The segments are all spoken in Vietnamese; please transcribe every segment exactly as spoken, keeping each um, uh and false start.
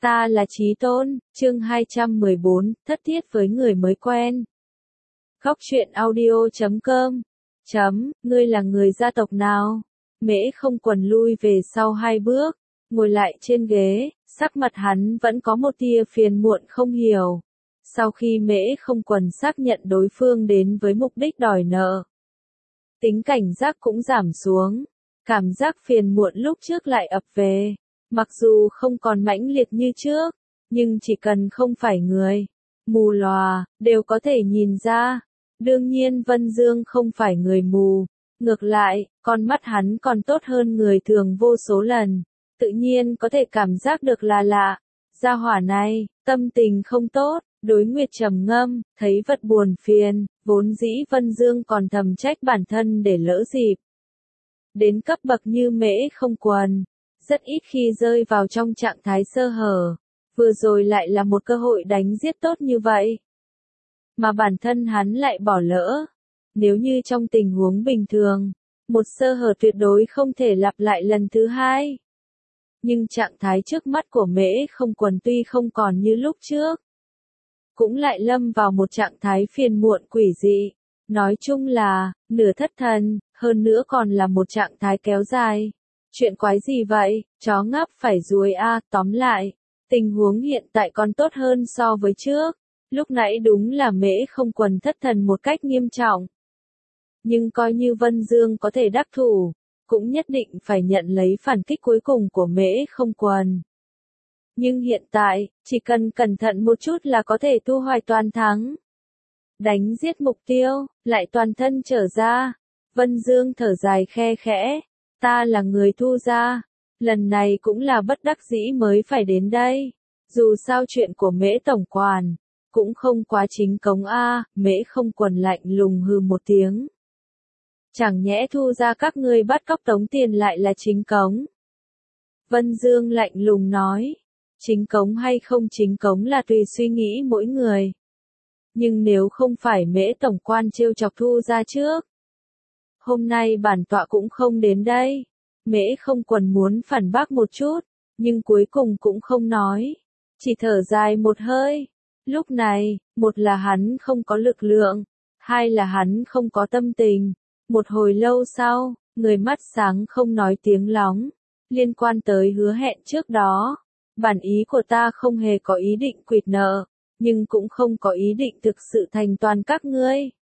Ta là Chí Tôn, chương hai trăm mười bốn, thất thiết với người mới quen. Góc truyện audio chấm com. Chấm, ngươi là người gia tộc nào? Mễ Không Quần lui về sau hai bước, ngồi lại trên ghế, sắc mặt hắn vẫn có một tia phiền muộn không hiểu. Sau khi Mễ Không Quần xác nhận đối phương đến với mục đích đòi nợ, tính cảnh giác cũng giảm xuống, cảm giác phiền muộn lúc trước lại ập về. Mặc dù không còn mãnh liệt như trước, nhưng chỉ cần không phải người mù lòa, đều có thể nhìn ra. Đương nhiên Vân Dương không phải người mù, ngược lại, con mắt hắn còn tốt hơn người thường vô số lần, tự nhiên có thể cảm giác được là lạ. Gia hỏa này, tâm tình không tốt, đối Nguyệt trầm ngâm, thấy vật buồn phiền, vốn dĩ Vân Dương còn thầm trách bản thân để lỡ dịp. Đến cấp bậc như Mễ Không Quần, rất ít khi rơi vào trong trạng thái sơ hở, vừa rồi lại là một cơ hội đánh giết tốt như vậy. Mà bản thân hắn lại bỏ lỡ. Nếu như trong tình huống bình thường, một sơ hở tuyệt đối không thể lặp lại lần thứ hai. Nhưng trạng thái trước mắt của Mễ Không Quần tuy không còn như lúc trước, cũng lại lâm vào một trạng thái phiền muộn quỷ dị. Nói chung là, nửa thất thần, hơn nữa còn là một trạng thái kéo dài. Chuyện quái gì vậy, chó ngáp phải ruồi a, à, tóm lại, tình huống hiện tại còn tốt hơn so với trước. Lúc nãy đúng là Mễ Không Quần thất thần một cách nghiêm trọng. Nhưng coi như Vân Dương có thể đắc thủ, cũng nhất định phải nhận lấy phản kích cuối cùng của Mễ Không Quần. Nhưng hiện tại, chỉ cần cẩn thận một chút là có thể thu hoạch toàn thắng. Đánh giết mục tiêu, lại toàn thân trở ra. Vân Dương thở dài khe khẽ. Ta là người Thu gia, lần này cũng là bất đắc dĩ mới phải đến đây. Dù sao chuyện của Mễ tổng quản cũng không quá chính cống a. Mễ Không Quần lạnh lùng hừ một tiếng. Chẳng nhẽ Thu gia các ngươi bắt cóc tống tiền lại là chính cống? Vân Dương lạnh lùng nói. Chính cống hay không chính cống là tùy suy nghĩ mỗi người. Nhưng nếu không phải Mễ tổng quan trêu chọc Thu gia trước, hôm nay bản tọa cũng không đến đây. Mễ Không Quần muốn phản bác một chút, nhưng cuối cùng cũng không nói. Chỉ thở dài một hơi. Lúc này, một là hắn không có lực lượng, hai là hắn không có tâm tình. Một hồi lâu sau, người mắt sáng không nói tiếng lóng. Liên quan tới hứa hẹn trước đó, bản ý của ta không hề có ý định quỵt nợ, nhưng cũng không có ý định thực sự thành toàn các ngươi.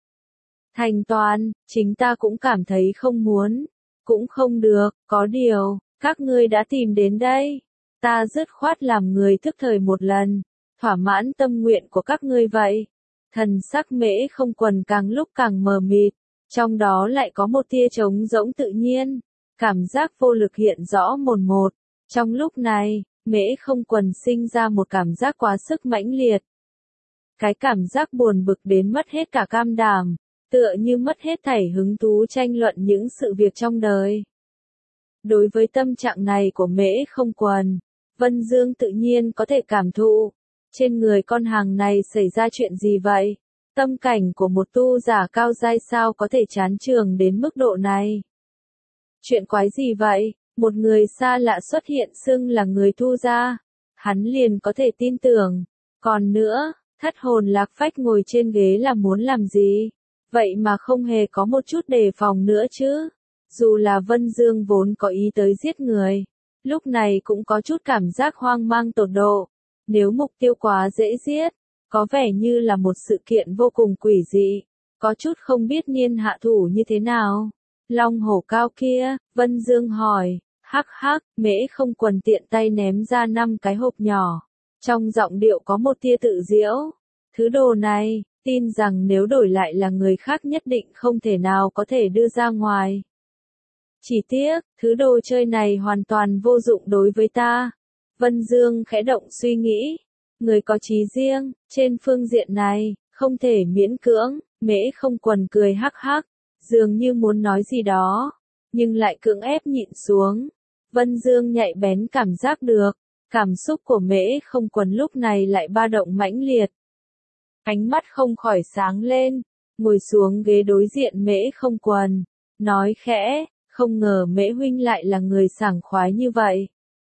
Thành toàn, chính ta cũng cảm thấy không muốn, cũng không được, có điều, các ngươi đã tìm đến đây. Ta dứt khoát làm người thức thời một lần, thỏa mãn tâm nguyện của các ngươi vậy. Thần sắc Mễ Không Quần càng lúc càng mờ mịt, trong đó lại có một tia trống rỗng tự nhiên, cảm giác vô lực hiện rõ mồn một. Trong lúc này, Mễ Không Quần sinh ra một cảm giác quá sức mãnh liệt. Cái cảm giác buồn bực đến mất hết cả cam đảm. Tựa như mất hết thảy hứng thú tranh luận những sự việc trong đời. Đối với tâm trạng này của Mễ Không Quần, Vân Dương tự nhiên có thể cảm thụ. Trên người con hàng này xảy ra chuyện gì vậy? Tâm cảnh của một tu giả cao giai sao có thể chán chường đến mức độ này? Chuyện quái gì vậy? Một người xa lạ xuất hiện xưng là người Thu gia, hắn liền có thể tin tưởng. Còn nữa, thất hồn lạc phách ngồi trên ghế là muốn làm gì? Vậy mà không hề có một chút đề phòng nữa chứ. Dù là Vân Dương vốn có ý tới giết người, lúc này cũng có chút cảm giác hoang mang tột độ. Nếu mục tiêu quá dễ giết, có vẻ như là một sự kiện vô cùng quỷ dị, có chút không biết niên hạ thủ như thế nào. Long hổ cao kia, Vân Dương hỏi, hắc hắc, Mễ Không Quần tiện tay ném ra năm cái hộp nhỏ. Trong giọng điệu có một tia tự giễu. Thứ đồ này, tin rằng nếu đổi lại là người khác nhất định không thể nào có thể đưa ra ngoài. Chỉ tiếc, thứ đồ chơi này hoàn toàn vô dụng đối với ta. Vân Dương khẽ động suy nghĩ. Người có chí riêng, trên phương diện này, không thể miễn cưỡng. Mễ Không Quần cười hắc hắc, dường như muốn nói gì đó, nhưng lại cưỡng ép nhịn xuống. Vân Dương nhạy bén cảm giác được, cảm xúc của Mễ Không Quần lúc này lại ba động mãnh liệt. Ánh mắt không khỏi sáng lên, ngồi xuống ghế đối diện Mễ Không Quần, nói khẽ, không ngờ Mễ huynh lại là người sảng khoái như vậy.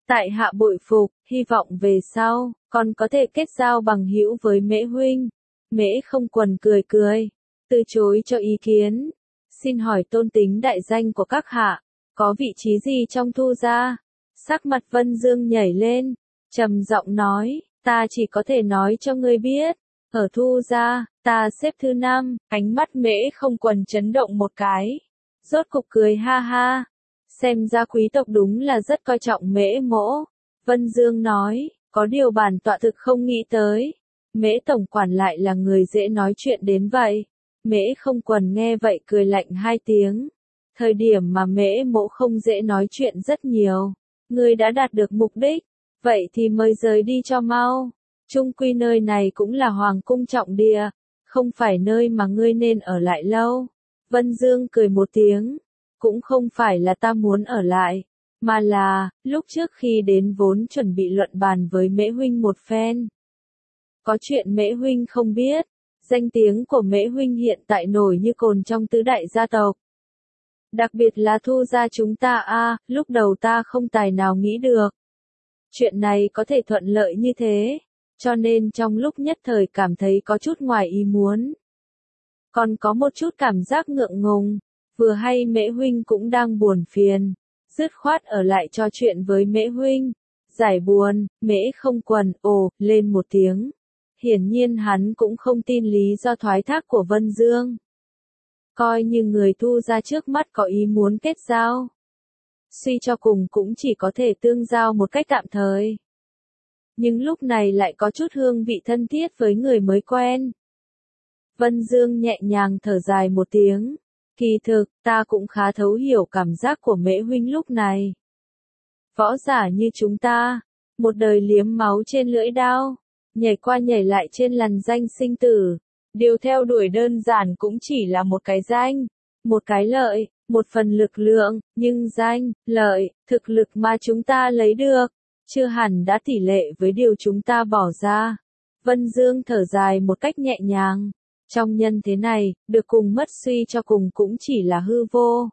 Tại hạ bội phục, hy vọng về sau, còn có thể kết giao bằng hữu với Mễ huynh. Mễ Không Quần cười cười, từ chối cho ý kiến. Xin hỏi tôn tính đại danh của các hạ, có vị trí gì trong Thu gia? Sắc mặt Vân Dương nhảy lên, trầm giọng nói, ta chỉ có thể nói cho ngươi biết, ở Thu gia, ta xếp thứ năm. Ánh mắt Mễ Không Quần chấn động một cái, rốt cục cười ha ha. Xem ra quý tộc đúng là rất coi trọng Mễ mỗ. Vân Dương nói, có điều bản tọa thực không nghĩ tới. Mễ tổng quản lại là người dễ nói chuyện đến vậy. Mễ Không Quần nghe vậy cười lạnh hai tiếng. Thời điểm mà Mễ mỗ không dễ nói chuyện rất nhiều. Ngươi đã đạt được mục đích. Vậy thì mời rời đi cho mau. Chung quy nơi này cũng là hoàng cung trọng địa. Không phải nơi mà ngươi nên ở lại lâu. Vân Dương cười một tiếng. Cũng không phải là ta muốn ở lại. Mà là, lúc trước khi đến vốn chuẩn bị luận bàn với Mễ huynh một phen. Có chuyện Mễ huynh không biết. Danh tiếng của Mễ huynh hiện tại nổi như cồn trong tứ đại gia tộc. Đặc biệt là Thu gia chúng ta a, lúc đầu ta không tài nào nghĩ được. Chuyện này có thể thuận lợi như thế, cho nên trong lúc nhất thời cảm thấy có chút ngoài ý muốn. Còn có một chút cảm giác ngượng ngùng, vừa hay Mễ huynh cũng đang buồn phiền, dứt khoát ở lại trò chuyện với Mễ huynh. Giải buồn, Mễ Không Quần ồ lên một tiếng. Hiển nhiên hắn cũng không tin lý do thoái thác của Vân Dương. Coi như người Thu gia trước mắt có ý muốn kết giao. Suy cho cùng cũng chỉ có thể tương giao một cách tạm thời. Nhưng lúc này lại có chút hương vị thân thiết với người mới quen. Vân Dương nhẹ nhàng thở dài một tiếng. Kỳ thực, ta cũng khá thấu hiểu cảm giác của Mễ huynh lúc này. Võ giả như chúng ta, một đời liếm máu trên lưỡi đao, nhảy qua nhảy lại trên lằn danh sinh tử. Điều theo đuổi đơn giản cũng chỉ là một cái danh, một cái lợi, một phần lực lượng, nhưng danh, lợi, thực lực mà chúng ta lấy được, chưa hẳn đã tỷ lệ với điều chúng ta bỏ ra. Vân Dương thở dài một cách nhẹ nhàng. Trong nhân thế này, được cùng mất suy cho cùng cũng chỉ là hư vô.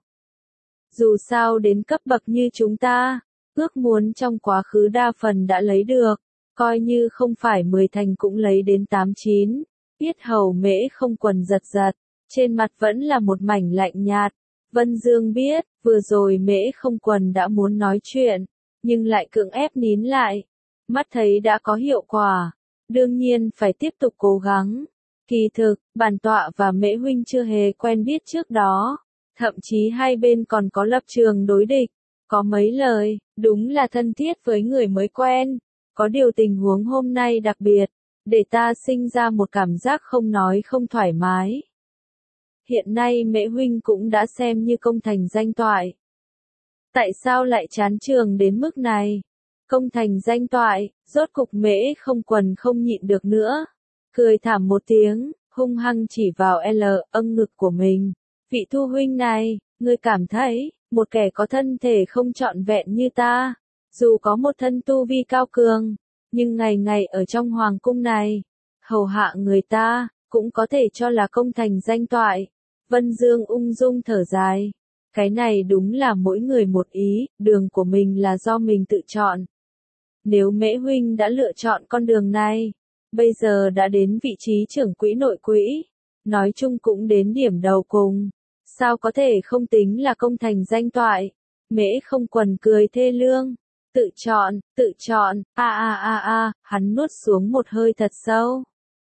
Dù sao đến cấp bậc như chúng ta, ước muốn trong quá khứ đa phần đã lấy được, coi như không phải mười thành cũng lấy đến tám chín. Yết hầu Mễ Không Quần giật giật, trên mặt vẫn là một mảnh lạnh nhạt. Vân Dương biết, vừa rồi Mễ Không Quần đã muốn nói chuyện, nhưng lại cưỡng ép nín lại. Mắt thấy đã có hiệu quả, đương nhiên phải tiếp tục cố gắng. Kỳ thực, bản tọa và Mễ huynh chưa hề quen biết trước đó, thậm chí hai bên còn có lập trường đối địch, có mấy lời, đúng là thân thiết với người mới quen. Có điều tình huống hôm nay đặc biệt, để ta sinh ra một cảm giác không nói không thoải mái. Hiện nay Mễ huynh cũng đã xem như công thành danh toại. Tại sao lại chán trường đến mức này? Công thành danh toại, rốt cục Mễ Không Quần không nhịn được nữa. Cười thảm một tiếng, hung hăng chỉ vào L, âng ngực của mình. Vị Thu huynh này, ngươi cảm thấy, một kẻ có thân thể không trọn vẹn như ta, dù có một thân tu vi cao cường, nhưng ngày ngày ở trong hoàng cung này, hầu hạ người ta, cũng có thể cho là công thành danh toại. Vân Dương ung dung thở dài. Cái này đúng là mỗi người một ý, đường của mình là do mình tự chọn. Nếu Mễ huynh đã lựa chọn con đường này, bây giờ đã đến vị trí trưởng quỹ nội quỹ, nói chung cũng đến điểm đầu cùng, sao có thể không tính là công thành danh toại? Mễ Không Quần cười thê lương, tự chọn, tự chọn, a a a a, hắn nuốt xuống một hơi thật sâu.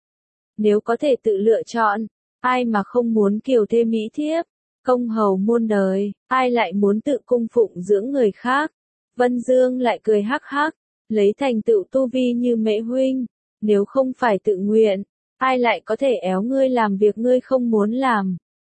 Nếu có thể tự lựa chọn, ai mà không muốn kiều thê mỹ thiếp, công hầu muôn đời, ai lại muốn tự cung phụng dưỡng người khác? Vân Dương lại cười hắc hắc, lấy thành tựu tu vi như Mễ huynh, nếu không phải tự nguyện, ai lại có thể éo ngươi làm việc ngươi không muốn làm?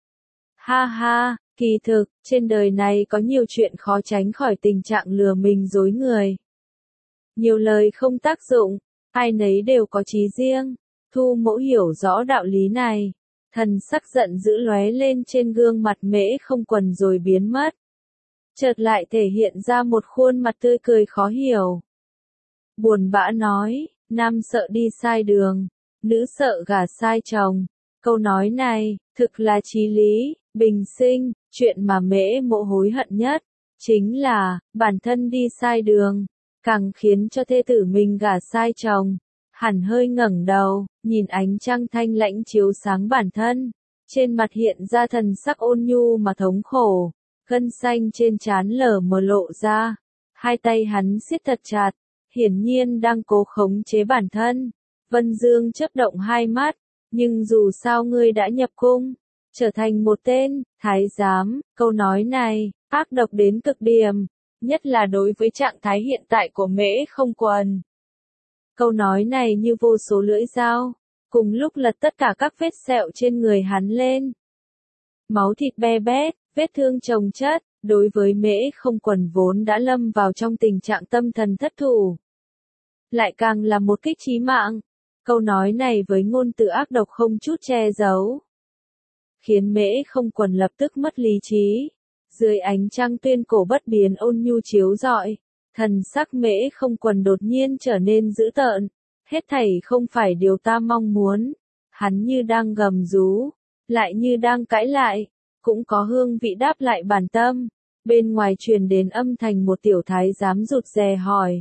Ha ha, kỳ thực, trên đời này có nhiều chuyện khó tránh khỏi tình trạng lừa mình dối người. Nhiều lời không tác dụng, ai nấy đều có chí riêng. Thu Mỗ hiểu rõ đạo lý này. Thần sắc giận dữ lóe lên trên gương mặt Mễ Không Quần rồi biến mất. Chợt lại thể hiện ra một khuôn mặt tươi cười khó hiểu. Buồn bã nói, nam sợ đi sai đường, nữ sợ gả sai chồng. Câu nói này, thực là chí lý, bình sinh, chuyện mà Mễ Mỗ hối hận nhất, chính là, bản thân đi sai đường. càng khiến cho thê tử mình gả sai chồng. Hẳn hơi ngẩng đầu, nhìn ánh trăng thanh lãnh chiếu sáng bản thân, trên mặt hiện ra thần sắc ôn nhu mà thống khổ, gân xanh trên trán lở mờ lộ ra, hai tay hắn siết thật chặt, hiển nhiên đang cố khống chế bản thân. Vân Dương chớp động hai mắt, nhưng dù sao ngươi đã nhập cung, trở thành một tên thái giám, câu nói này ác độc đến cực điểm, nhất là đối với trạng thái hiện tại của Mễ Không Quần. Câu nói này như vô số lưỡi dao, cùng lúc lật tất cả các vết sẹo trên người hắn lên. Máu thịt be bét, vết thương chồng chất, đối với Mễ Không Quần vốn đã lâm vào trong tình trạng tâm thần thất thủ. Lại càng là một kích chí mạng, câu nói này với ngôn từ ác độc không chút che giấu, khiến Mễ Không Quần lập tức mất lý trí. Dưới ánh trăng tuyên cổ bất biến ôn nhu chiếu rọi, thần sắc Mễ Không Quần đột nhiên trở nên dữ tợn, hết thảy không phải điều ta mong muốn. Hắn như đang gầm rú, lại như đang cãi lại, cũng có hương vị đáp lại bản tâm. Bên ngoài truyền đến âm thanh một tiểu thái giám rụt rè hỏi: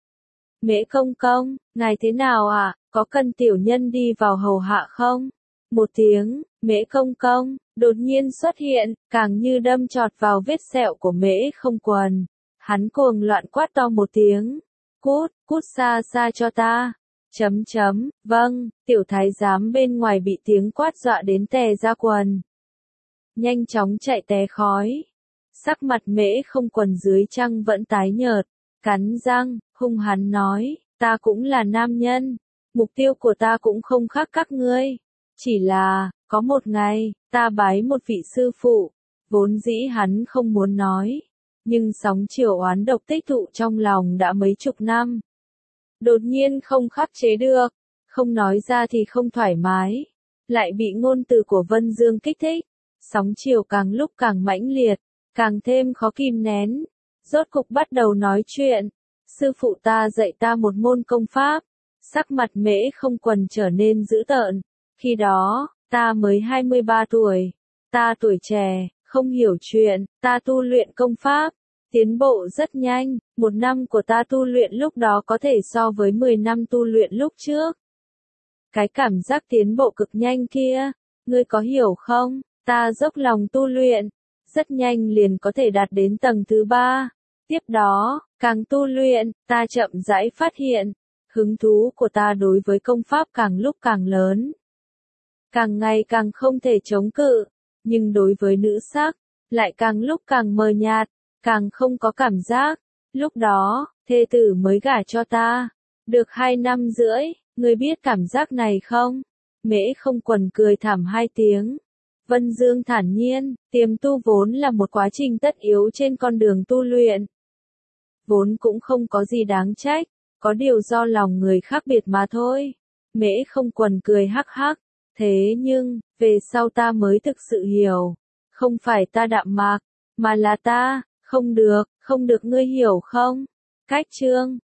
Mễ công công, ngài thế nào ạ, à? Có cần tiểu nhân đi vào hầu hạ không? Một tiếng Mễ công công đột nhiên xuất hiện, càng như đâm chọt vào vết sẹo của Mễ Không Quần. Hắn cuồng loạn quát to một tiếng: Cút, cút xa xa cho ta. Chấm chấm, vâng, tiểu thái giám bên ngoài bị tiếng quát dọa đến tè ra quần, nhanh chóng chạy té khói. Sắc mặt Mễ Không Quần dưới trăng vẫn tái nhợt, cắn răng, hung hăng nói: Ta cũng là nam nhân, mục tiêu của ta cũng không khác các ngươi. Chỉ là, có một ngày, ta bái một vị sư phụ. Vốn dĩ hắn không muốn nói, nhưng sóng chiều oán độc tích tụ trong lòng đã mấy chục năm. Đột nhiên không khắc chế được, không nói ra thì không thoải mái, lại bị ngôn từ của Vân Dương kích thích. Sóng chiều càng lúc càng mãnh liệt, càng thêm khó kìm nén. Rốt cục bắt đầu nói chuyện: Sư phụ ta dạy ta một môn công pháp. Sắc mặt Mễ Không Quần trở nên dữ tợn. Khi đó, ta mới hai mươi ba tuổi. Ta tuổi trẻ, không hiểu chuyện, ta tu luyện công pháp, tiến bộ rất nhanh. Một năm của ta tu luyện lúc đó có thể so với mười năm tu luyện lúc trước. Cái cảm giác tiến bộ cực nhanh kia, ngươi có hiểu không? Ta dốc lòng tu luyện, rất nhanh liền có thể đạt đến tầng thứ ba. Tiếp đó, càng tu luyện, ta chậm rãi phát hiện, hứng thú của ta đối với công pháp càng lúc càng lớn, càng ngày càng không thể chống cự, nhưng đối với nữ sắc, lại càng lúc càng mờ nhạt, càng không có cảm giác. Lúc đó, thê tử mới gả cho ta, được hai năm rưỡi, ngươi biết cảm giác này không? Mễ Không Quần cười thảm hai tiếng. Vân Dương thản nhiên, tiềm tu vốn là một quá trình tất yếu trên con đường tu luyện. Vốn cũng không có gì đáng trách, có điều do lòng người khác biệt mà thôi. Mễ Không Quần cười hắc hắc, thế nhưng, về sau ta mới thực sự hiểu, không phải ta đạm mạc, mà là ta, không được, không được ngươi hiểu không? Cách chương